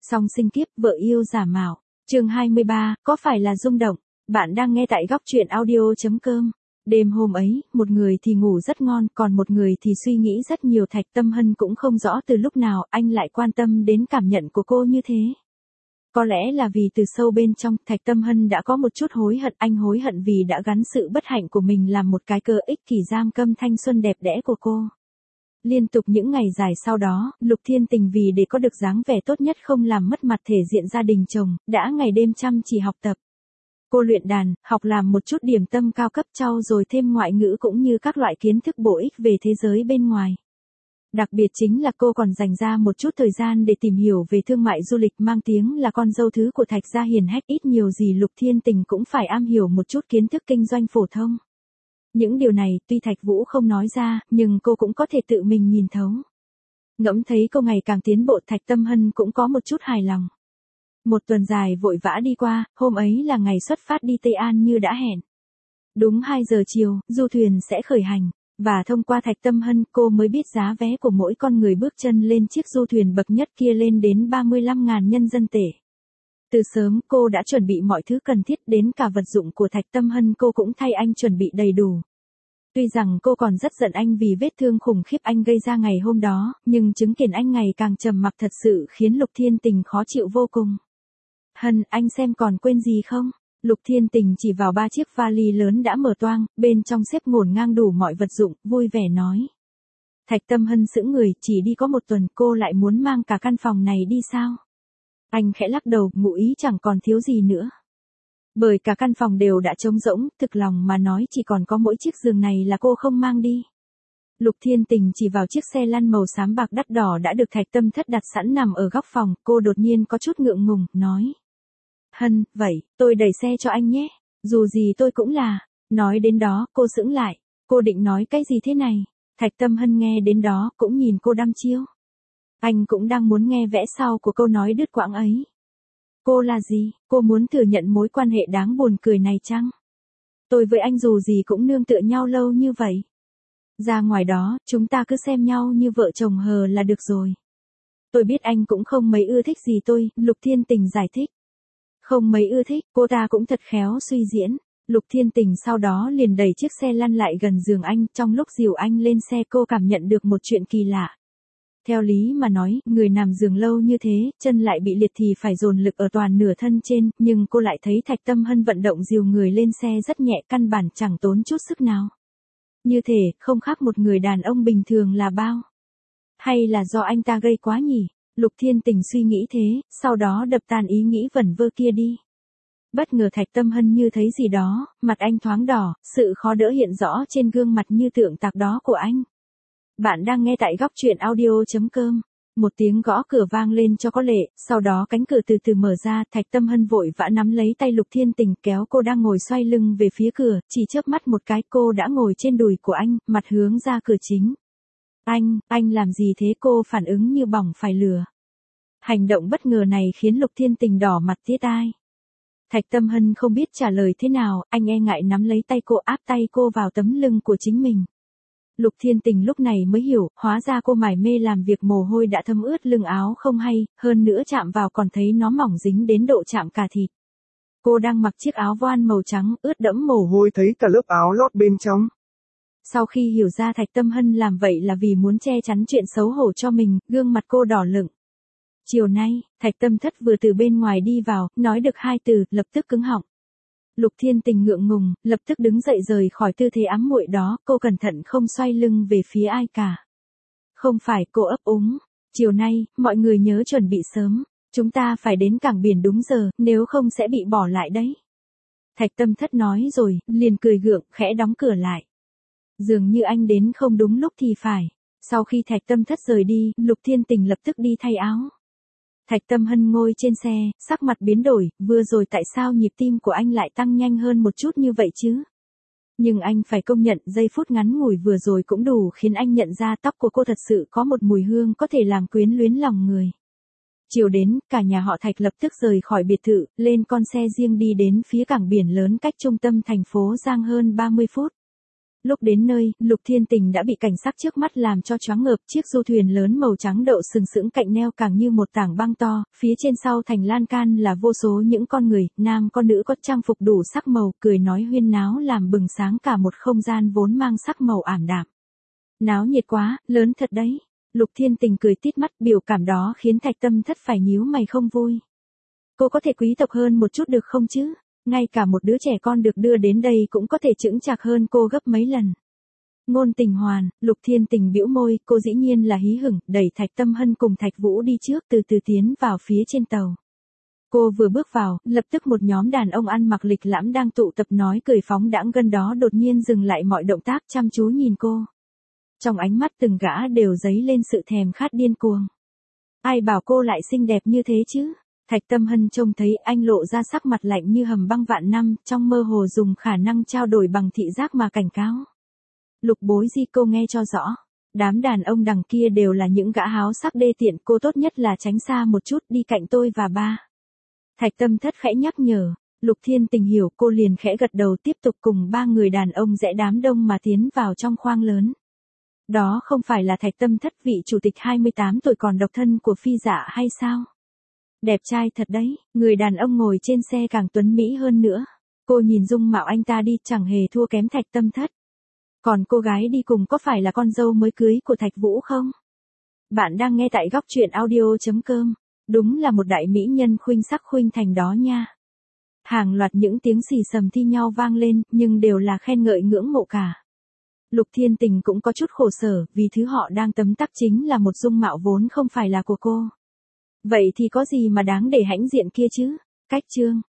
Song sinh kiếp vợ yêu giả mạo. Chương 23, có phải là rung động? Bạn đang nghe tại góc truyện audio.com. Đêm hôm ấy, một người thì ngủ rất ngon, còn một người thì suy nghĩ rất nhiều. Thạch Tâm Hân cũng không rõ từ lúc nào anh lại quan tâm đến cảm nhận của cô như thế. Có lẽ là vì từ sâu bên trong, Thạch Tâm Hân đã có một chút hối hận. Anh hối hận vì đã gắn sự bất hạnh của mình làm một cái cơ ích kỷ giam cầm thanh xuân đẹp đẽ của cô. Liên tục những ngày dài sau đó, Lục Thiên Tình vì để có được dáng vẻ tốt nhất không làm mất mặt thể diện gia đình chồng, đã ngày đêm chăm chỉ học tập. Cô luyện đàn, học làm một chút điểm tâm cao cấp, trau dồi thêm ngoại ngữ cũng như các loại kiến thức bổ ích về thế giới bên ngoài. Đặc biệt chính là cô còn dành ra một chút thời gian để tìm hiểu về thương mại du lịch, mang tiếng là con dâu thứ của Thạch gia hiền hách, ít nhiều gì Lục Thiên Tình cũng phải am hiểu một chút kiến thức kinh doanh phổ thông. Những điều này tuy Thạch Vũ không nói ra, nhưng cô cũng có thể tự mình nhìn thấu. Ngẫm thấy cô ngày càng tiến bộ, Thạch Tâm Hân cũng có một chút hài lòng. Một tuần dài vội vã đi qua, hôm ấy là ngày xuất phát đi Tây An như đã hẹn. Đúng 2 giờ chiều, du thuyền sẽ khởi hành, và thông qua Thạch Tâm Hân cô mới biết giá vé của mỗi con người bước chân lên chiếc du thuyền bậc nhất kia lên đến 35.000 nhân dân tệ. Từ sớm cô đã chuẩn bị mọi thứ cần thiết, đến cả vật dụng của Thạch Tâm Hân cô cũng thay anh chuẩn bị đầy đủ. Tuy rằng cô còn rất giận anh vì vết thương khủng khiếp anh gây ra ngày hôm đó, nhưng chứng kiến anh ngày càng trầm mặc thật sự khiến Lục Thiên Tình khó chịu vô cùng. Hân, anh xem còn quên gì không? Lục Thiên Tình chỉ vào 3 chiếc vali lớn đã mở toang, bên trong xếp ngổn ngang đủ mọi vật dụng, vui vẻ nói. Thạch Tâm Hân sững người, chỉ đi có một tuần cô lại muốn mang cả căn phòng này đi sao? Anh khẽ lắc đầu, ngụ ý chẳng còn thiếu gì nữa. Bởi cả căn phòng đều đã trống rỗng, thực lòng mà nói chỉ còn có mỗi chiếc giường này là cô không mang đi. Lục Thiên Tình chỉ vào chiếc xe lăn màu xám bạc đắt đỏ đã được Thạch Tâm Thất đặt sẵn nằm ở góc phòng, cô đột nhiên có chút ngượng ngùng, nói. Hân, vậy, tôi đẩy xe cho anh nhé, dù gì tôi cũng là. Nói đến đó, cô sững lại, cô định nói cái gì thế này? Thạch Tâm Hân nghe đến đó, cũng nhìn cô đăm chiêu. Anh cũng đang muốn nghe vẽ sau của câu nói đứt quãng ấy. Cô là gì? Cô muốn thừa nhận mối quan hệ đáng buồn cười này chăng? Tôi với anh dù gì cũng nương tựa nhau lâu như vậy. Ra ngoài đó, chúng ta cứ xem nhau như vợ chồng hờ là được rồi. Tôi biết anh cũng không mấy ưa thích gì tôi, Lục Thiên Tình giải thích. Không mấy ưa thích, cô ta cũng thật khéo suy diễn. Lục Thiên Tình sau đó liền đẩy chiếc xe lăn lại gần giường anh, trong lúc dìu anh lên xe cô cảm nhận được một chuyện kỳ lạ. Theo lý mà nói, người nằm giường lâu như thế, chân lại bị liệt thì phải dồn lực ở toàn nửa thân trên, nhưng cô lại thấy Thạch Tâm Hân vận động dìu người lên xe rất nhẹ, căn bản chẳng tốn chút sức nào. Như thể, không khác một người đàn ông bình thường là bao. Hay là do anh ta gây quá nhỉ? Lục Thiên Tình suy nghĩ thế, sau đó đập tan ý nghĩ vẩn vơ kia đi. Bất ngờ Thạch Tâm Hân như thấy gì đó, mặt anh thoáng đỏ, sự khó đỡ hiện rõ trên gương mặt như tượng tạc đó của anh. Bạn đang nghe tại góc truyện audio.com. Một tiếng gõ cửa vang lên cho có lệ, sau đó cánh cửa từ từ mở ra, Thạch Tâm Hân vội vã nắm lấy tay Lục Thiên Tình kéo cô đang ngồi xoay lưng về phía cửa, chỉ chớp mắt một cái cô đã ngồi trên đùi của anh, mặt hướng ra cửa chính. Anh làm gì thế? Cô phản ứng như bỏng phải lửa. Hành động bất ngờ này khiến Lục Thiên Tình đỏ mặt tía tai. Thạch Tâm Hân không biết trả lời thế nào, anh e ngại nắm lấy tay cô áp tay cô vào tấm lưng của chính mình. Lục Thiên Tình lúc này mới hiểu, hóa ra cô mải mê làm việc mồ hôi đã thấm ướt lưng áo không hay, hơn nữa chạm vào còn thấy nó mỏng dính đến độ chạm cả thịt. Cô đang mặc chiếc áo voan màu trắng, ướt đẫm mồ hôi thấy cả lớp áo lót bên trong. Sau khi hiểu ra Thạch Tâm Hân làm vậy là vì muốn che chắn chuyện xấu hổ cho mình, gương mặt cô đỏ lựng. Chiều nay, Thạch Tâm Thất vừa từ bên ngoài đi vào, nói được 2 từ, lập tức cứng họng. Lục Thiên Tình ngượng ngùng, lập tức đứng dậy rời khỏi tư thế ám muội đó, cô cẩn thận không xoay lưng về phía ai cả. Không phải, cô ấp úng. Chiều nay, mọi người nhớ chuẩn bị sớm, chúng ta phải đến cảng biển đúng giờ, nếu không sẽ bị bỏ lại đấy. Thạch Tâm Thất nói rồi, liền cười gượng, khẽ đóng cửa lại. Dường như anh đến không đúng lúc thì phải. Sau khi Thạch Tâm Thất rời đi, Lục Thiên Tình lập tức đi thay áo. Thạch Tâm Hân ngồi trên xe, sắc mặt biến đổi, vừa rồi tại sao nhịp tim của anh lại tăng nhanh hơn một chút như vậy chứ? Nhưng anh phải công nhận giây phút ngắn ngủi vừa rồi cũng đủ khiến anh nhận ra tóc của cô thật sự có một mùi hương có thể làm quyến luyến lòng người. Chiều đến, cả nhà họ Thạch lập tức rời khỏi biệt thự, lên con xe riêng đi đến phía cảng biển lớn cách trung tâm thành phố Giang hơn 30 phút. Lúc đến nơi, Lục Thiên Tình đã bị cảnh sắc trước mắt làm cho choáng ngợp, chiếc du thuyền lớn màu trắng đậu sừng sững cạnh neo càng như một tảng băng to, phía trên sau thành lan can là vô số những con người, nam con nữ có trang phục đủ sắc màu, cười nói huyên náo làm bừng sáng cả một không gian vốn mang sắc màu ảm đạm. Náo nhiệt quá, lớn thật đấy. Lục Thiên Tình cười tít mắt, biểu cảm đó khiến Thạch Tâm Thất phải nhíu mày không vui. Cô có thể quý tộc hơn một chút được không chứ? Ngay cả một đứa trẻ con được đưa đến đây cũng có thể chững chạc hơn cô gấp mấy lần. Ngôn Tình Hoàn, Lục Thiên Tình bĩu môi, cô dĩ nhiên là hí hửng, đẩy Thạch Tâm Hân cùng Thạch Vũ đi trước từ từ tiến vào phía trên tàu. Cô vừa bước vào, lập tức một nhóm đàn ông ăn mặc lịch lãm đang tụ tập nói cười phóng đãng gần đó đột nhiên dừng lại mọi động tác chăm chú nhìn cô. Trong ánh mắt từng gã đều dấy lên sự thèm khát điên cuồng. Ai bảo cô lại xinh đẹp như thế chứ? Thạch Tâm Hân trông thấy anh lộ ra sắc mặt lạnh như hầm băng vạn năm, trong mơ hồ dùng khả năng trao đổi bằng thị giác mà cảnh cáo. Lục Bối Di, cô nghe cho rõ. Đám đàn ông đằng kia đều là những gã háo sắc đê tiện, cô tốt nhất là tránh xa một chút, đi cạnh tôi và ba. Thạch Tâm Thất khẽ nhắc nhở. Lục Thiên Tình hiểu, cô liền khẽ gật đầu tiếp tục cùng ba người đàn ông rẽ đám đông mà tiến vào trong khoang lớn. Đó không phải là Thạch Tâm Thất, vị chủ tịch 28 tuổi còn độc thân của Phi Dạ hay sao? Đẹp trai thật đấy, người đàn ông ngồi trên xe càng tuấn mỹ hơn nữa. Cô nhìn dung mạo anh ta đi, chẳng hề thua kém Thạch Tâm Thất. Còn cô gái đi cùng có phải là con dâu mới cưới của Thạch Vũ không? Bạn đang nghe tại góc truyện audio.com. Đúng là một đại mỹ nhân khuynh sắc khuynh thành đó nha. Hàng loạt những tiếng xì xầm thi nhau vang lên, nhưng đều là khen ngợi ngưỡng mộ cả. Lục Thiên Tình cũng có chút khổ sở, vì thứ họ đang tấm tắc chính là một dung mạo vốn không phải là của cô. Vậy thì có gì mà đáng để hãnh diện kia chứ? Cách chương